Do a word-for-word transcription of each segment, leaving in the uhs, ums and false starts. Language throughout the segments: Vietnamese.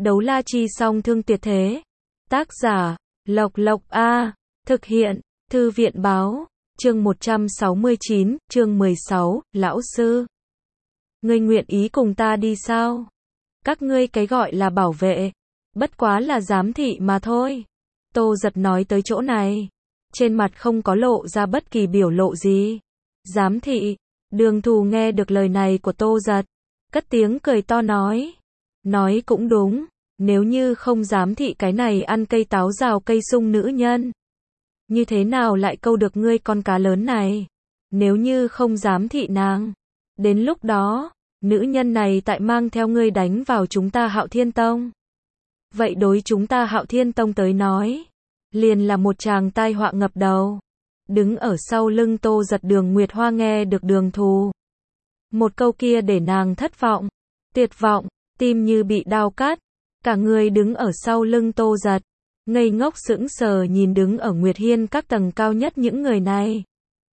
Đấu la chi song thương tuyệt thế. Tác giả, Lộc Lộc A. Thực hiện, Thư viện báo. Chương một trăm sáu mươi chín, chương mười sáu, lão sư. Ngươi nguyện ý cùng ta đi sao? Các ngươi cái gọi là bảo vệ, bất quá là giám thị mà thôi. Tô Giật nói tới chỗ này, trên mặt không có lộ ra bất kỳ biểu lộ gì. Giám thị? Đường Thù nghe được lời này của Tô Giật, cất tiếng cười to nói. Nói cũng đúng, nếu như không giám thị cái này ăn cây táo rào cây sung nữ nhân, như thế nào lại câu được ngươi con cá lớn này? Nếu như không giám thị nàng, đến lúc đó, nữ nhân này tại mang theo ngươi đánh vào chúng ta Hạo Thiên Tông. Vậy đối chúng ta Hạo Thiên Tông tới nói, liền là một tràng tai họa ngập đầu. Đứng ở sau lưng Tô Giật Đường Nguyệt Hoa nghe được Đường Thù một câu kia để nàng thất vọng, tuyệt vọng, tim như bị đao cắt. Cả người đứng ở sau lưng Tô Giật, ngây ngốc sững sờ nhìn đứng ở Nguyệt Hiên các tầng cao nhất những người này.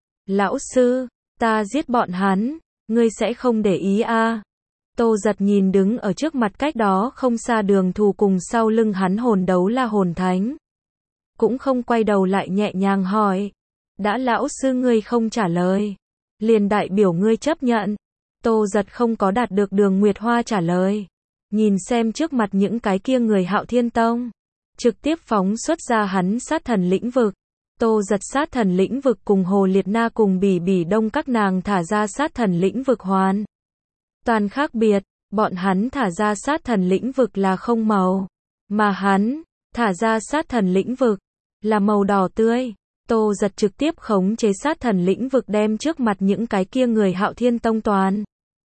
Lão sư, ta giết bọn hắn, ngươi sẽ không để ý à? Tô Giật nhìn đứng ở trước mặt cách đó không xa Đường Thù cùng sau lưng hắn hồn đấu la hồn thánh, cũng không quay đầu lại nhẹ nhàng hỏi. Đã lão sư ngươi không trả lời, liền đại biểu ngươi chấp nhận. Tô Giật không có đạt được Đường Nguyệt Hoa trả lời, nhìn xem trước mặt những cái kia người Hạo Thiên Tông, trực tiếp phóng xuất ra hắn sát thần lĩnh vực. Tô Giật sát thần lĩnh vực cùng Hồ Liệt Na cùng Bỉ Bỉ Đông các nàng thả ra sát thần lĩnh vực hoàn toàn khác biệt. Bọn hắn thả ra sát thần lĩnh vực là không màu, mà hắn thả ra sát thần lĩnh vực là màu đỏ tươi. Tô Giật trực tiếp khống chế sát thần lĩnh vực đem trước mặt những cái kia người Hạo Thiên Tông toàn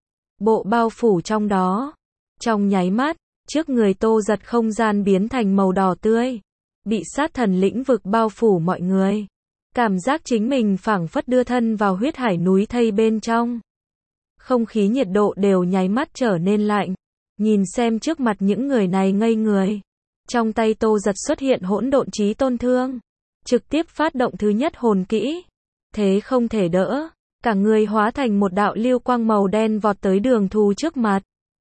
bộ bao phủ trong đó. Trong nháy mắt, trước người Tô Giật không gian biến thành màu đỏ tươi, bị sát thần lĩnh vực bao phủ mọi người. Cảm giác chính mình phảng phất đưa thân vào huyết hải núi thây bên trong. Không khí nhiệt độ đều nháy mắt trở nên lạnh. Nhìn xem trước mặt những người này ngây người. Trong tay Tô Giật xuất hiện hỗn độn chí tôn thương, trực tiếp phát động thứ nhất hồn kỹ. Thế không thể đỡ, cả người hóa thành một đạo lưu quang màu đen vọt tới Đường Thù trước mặt.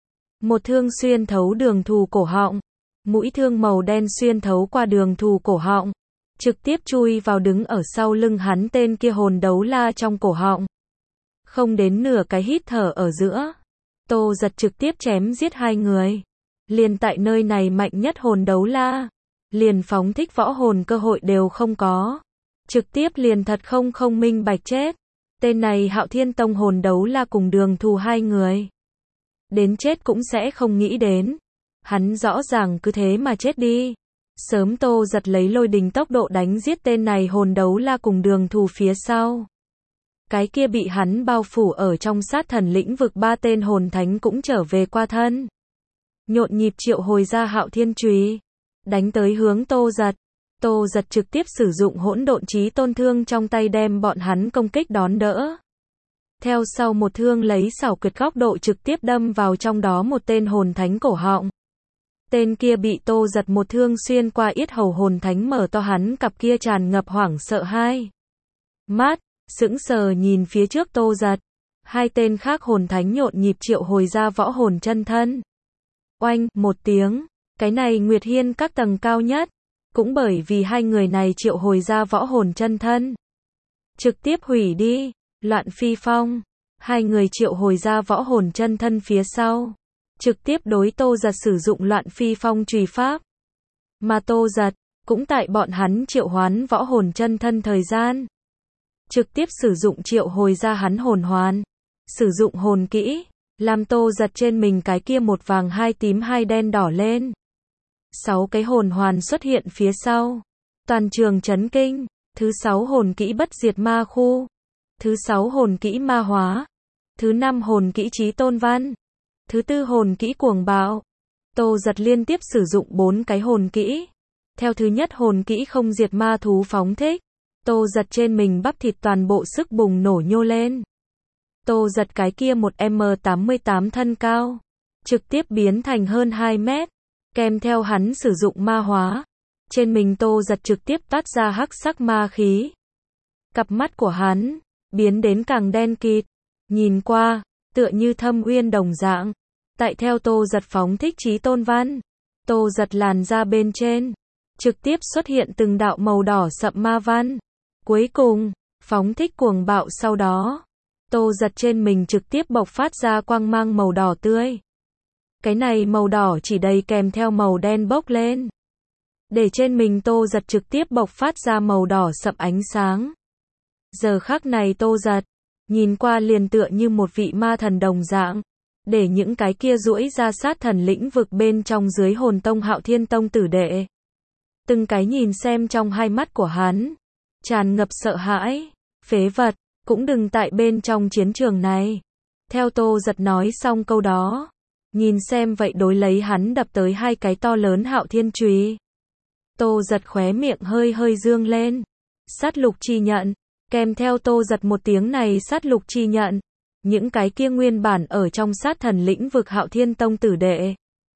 Một thương xuyên thấu Đường Thù cổ họng, mũi thương màu đen xuyên thấu qua Đường Thù cổ họng, trực tiếp chui vào đứng ở sau lưng hắn tên kia hồn đấu la trong cổ họng. Không đến nửa cái hít thở ở giữa, Tô Giật trực tiếp chém giết hai người. Liền tại nơi này mạnh nhất hồn đấu la, liền phóng thích võ hồn cơ hội đều không có. Trực tiếp liền thật không không minh bạch chết. Tên này Hạo Thiên Tông hồn đấu la cùng Đường Thù hai người, đến chết cũng sẽ không nghĩ đến. Hắn rõ ràng cứ thế mà chết đi. Sớm Tô Giật lấy lôi đình tốc độ đánh giết tên này hồn đấu la cùng Đường Thù phía sau. Cái kia bị hắn bao phủ ở trong sát thần lĩnh vực ba tên hồn thánh cũng trở về qua thân. Nhộn nhịp triệu hồi ra Hạo Thiên Chùy, đánh tới hướng Tô Giật. Tô Giật trực tiếp sử dụng hỗn độn chí tôn thương trong tay đem bọn hắn công kích đón đỡ. Theo sau một thương lấy xảo quyệt góc độ trực tiếp đâm vào trong đó một tên hồn thánh cổ họng. Tên kia bị Tô Giật một thương xuyên qua yết hầu hồn thánh mở to hắn cặp kia tràn ngập hoảng sợ hai mắt, sững sờ nhìn phía trước Tô Giật. Hai tên khác hồn thánh nhộn nhịp triệu hồi ra võ hồn chân thân. Oanh, một tiếng, cái này Nguyệt Hiên các tầng cao nhất, cũng bởi vì hai người này triệu hồi ra võ hồn chân thân, trực tiếp hủy đi. Loạn Phi Phong, hai người triệu hồi ra võ hồn chân thân phía sau, trực tiếp đối Tô Giật sử dụng Loạn Phi Phong chùy pháp. Mà Tô Giật, cũng tại bọn hắn triệu hoán võ hồn chân thân thời gian, trực tiếp sử dụng triệu hồi ra hắn hồn hoàn, sử dụng hồn kỹ, làm Tô Giật trên mình cái kia một vàng hai tím hai đen đỏ lên. Sáu cái hồn hoàn xuất hiện phía sau. Toàn trường chấn kinh. Thứ sáu hồn kỹ bất diệt ma khu. Thứ sáu hồn kỹ ma hóa. Thứ năm hồn kỹ chí tôn văn. Thứ tư hồn kỹ cuồng bạo. Tô Giật liên tiếp sử dụng bốn cái hồn kỹ. Theo thứ nhất hồn kỹ không diệt ma thú phóng thích, Tô Giật trên mình bắp thịt toàn bộ sức bùng nổ nhô lên. Tô Giật cái kia một M tám mươi tám thân cao, trực tiếp biến thành hơn hai mét. Kèm theo hắn sử dụng ma hóa, trên mình Tô Giật trực tiếp tát ra hắc sắc ma khí. Cặp mắt của hắn biến đến càng đen kịt, nhìn qua tựa như thâm uyên đồng dạng. Tại theo Tô Giật phóng thích chí tôn văn, Tô Giật làn da bên trên, trực tiếp xuất hiện từng đạo màu đỏ sậm ma văn. Cuối cùng, phóng thích cuồng bạo sau đó, Tô Giật trên mình trực tiếp bộc phát ra quang mang màu đỏ tươi. Cái này màu đỏ chỉ đầy kèm theo màu đen bốc lên. Để trên mình Tô Giật trực tiếp bộc phát ra màu đỏ sậm ánh sáng. Giờ khắc này Tô Giật, nhìn qua liền tựa như một vị ma thần đồng dạng. Để những cái kia duỗi ra sát thần lĩnh vực bên trong dưới hồn tông Hạo Thiên Tông tử đệ. Từng cái nhìn xem trong hai mắt của hắn, tràn ngập sợ hãi, phế vật, cũng đừng tại bên trong chiến trường này. Theo Tô Giật nói xong câu đó, nhìn xem vậy đối lấy hắn đập tới hai cái to lớn Hạo Thiên chùy. Tô Giật khóe miệng hơi hơi dương lên. Sát lục chi nhận, kèm theo Tô Giật một tiếng này sát lục chi nhận. Những cái kia nguyên bản ở trong sát thần lĩnh vực Hạo Thiên Tông tử đệ.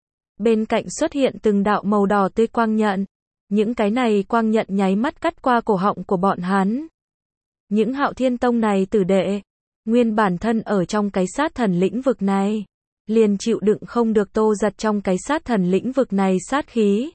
Bên cạnh xuất hiện từng đạo màu đỏ tươi quang nhận. Những cái này quang nhận nháy mắt cắt qua cổ họng của bọn hắn. Những Hạo Thiên Tông này tử đệ, nguyên bản thân ở trong cái sát thần lĩnh vực này, liền chịu đựng không được Tô Giật trong cái sát thần lĩnh vực này sát khí.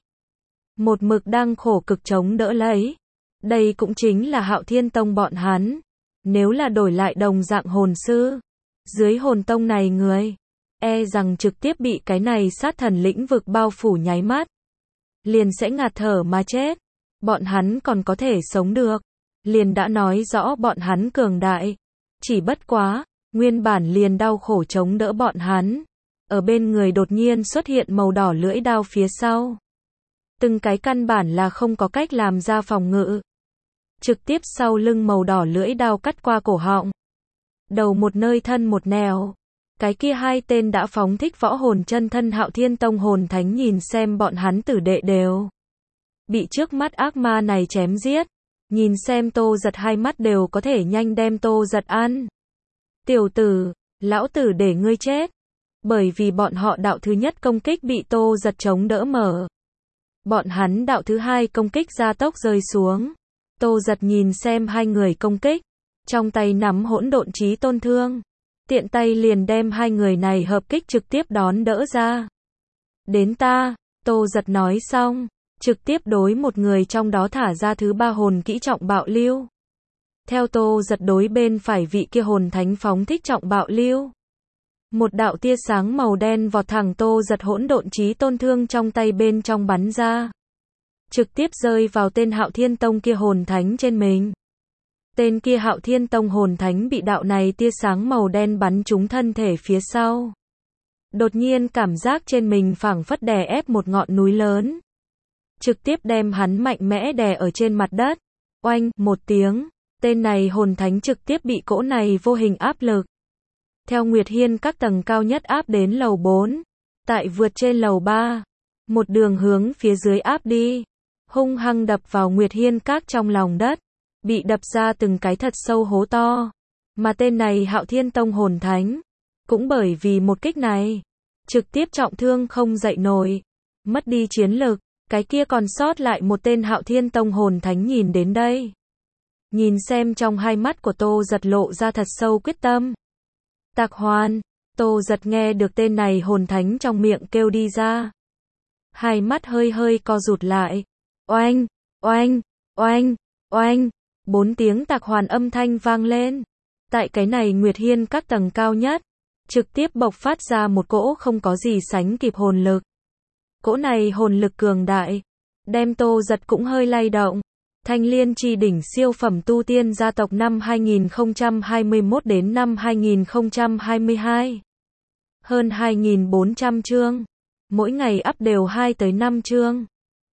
Một mực đang khổ cực chống đỡ lấy. Đây cũng chính là Hạo Thiên Tông bọn hắn. Nếu là đổi lại đồng dạng hồn sư, dưới hồn tông này người, e rằng trực tiếp bị cái này sát thần lĩnh vực bao phủ nháy mắt. Liền sẽ ngạt thở mà chết. Bọn hắn còn có thể sống được. Liền đã nói rõ bọn hắn cường đại. Chỉ bất quá, nguyên bản liền đau khổ chống đỡ bọn hắn. Ở bên người đột nhiên xuất hiện màu đỏ lưỡi đao phía sau. Từng cái căn bản là không có cách làm ra phòng ngự. Trực tiếp sau lưng màu đỏ lưỡi đao cắt qua cổ họng. Đầu một nơi thân một nẻo. Cái kia hai tên đã phóng thích võ hồn chân thân Hạo Thiên Tông hồn thánh nhìn xem bọn hắn tử đệ đều bị trước mắt ác ma này chém giết. Nhìn xem Tô Giật hai mắt đều có thể nhanh đem Tô Giật ăn. Tiểu tử, lão tử để ngươi chết. Bởi vì bọn họ đạo thứ nhất công kích bị Tô Giật chống đỡ mở. Bọn hắn đạo thứ hai công kích gia tốc rơi xuống. Tô Giật nhìn xem hai người công kích, trong tay nắm hỗn độn chí tôn thương. Tiện tay liền đem hai người này hợp kích trực tiếp đón đỡ ra. Đến ta, Tô Giật nói xong, trực tiếp đối một người trong đó thả ra thứ ba hồn kỹ trọng bạo lưu. Theo Tô Giật đối bên phải vị kia hồn thánh phóng thích trọng bạo lưu. Một đạo tia sáng màu đen vọt thẳng Tô Giật hỗn độn chí tôn thương trong tay bên trong bắn ra. Trực tiếp rơi vào tên Hạo Thiên Tông kia hồn thánh trên mình. Tên kia Hạo Thiên Tông hồn thánh bị đạo này tia sáng màu đen bắn trúng thân thể phía sau. Đột nhiên cảm giác trên mình phảng phất đè ép một ngọn núi lớn. Trực tiếp đem hắn mạnh mẽ đè ở trên mặt đất. Oanh, một tiếng, tên này hồn thánh trực tiếp bị cỗ này vô hình áp lực. Theo Nguyệt Hiên các tầng cao nhất áp đến lầu bốn. Tại vượt trên lầu ba. Một đường hướng phía dưới áp đi. Hung hăng đập vào Nguyệt Hiên các trong lòng đất. Bị đập ra từng cái thật sâu hố to. Mà tên này Hạo Thiên Tông hồn thánh. Cũng bởi vì một kích này. Trực tiếp trọng thương không dậy nổi. Mất đi chiến lực. Cái kia còn sót lại một tên Hạo Thiên Tông hồn thánh nhìn đến đây. Nhìn xem trong hai mắt của Tô Giật lộ ra thật sâu quyết tâm. Tạc hoàn. Tô Giật nghe được tên này hồn thánh trong miệng kêu đi ra. Hai mắt hơi hơi co rụt lại. Oanh, oanh, oanh, oanh. Bốn tiếng tạc hoàn âm thanh vang lên. Tại cái này Nguyệt Hiên các tầng cao nhất. Trực tiếp bộc phát ra một cỗ không có gì sánh kịp hồn lực. Cỗ này hồn lực cường đại. Đem Tô Giật cũng hơi lay động. Thanh Liên Chi Đỉnh siêu phẩm tu tiên gia tộc năm hai nghìn không trăm hai mươi mốt đến năm hai nghìn không trăm hai mươi hai. Hơn hai nghìn bốn trăm chương. Mỗi ngày up đều hai tới năm chương.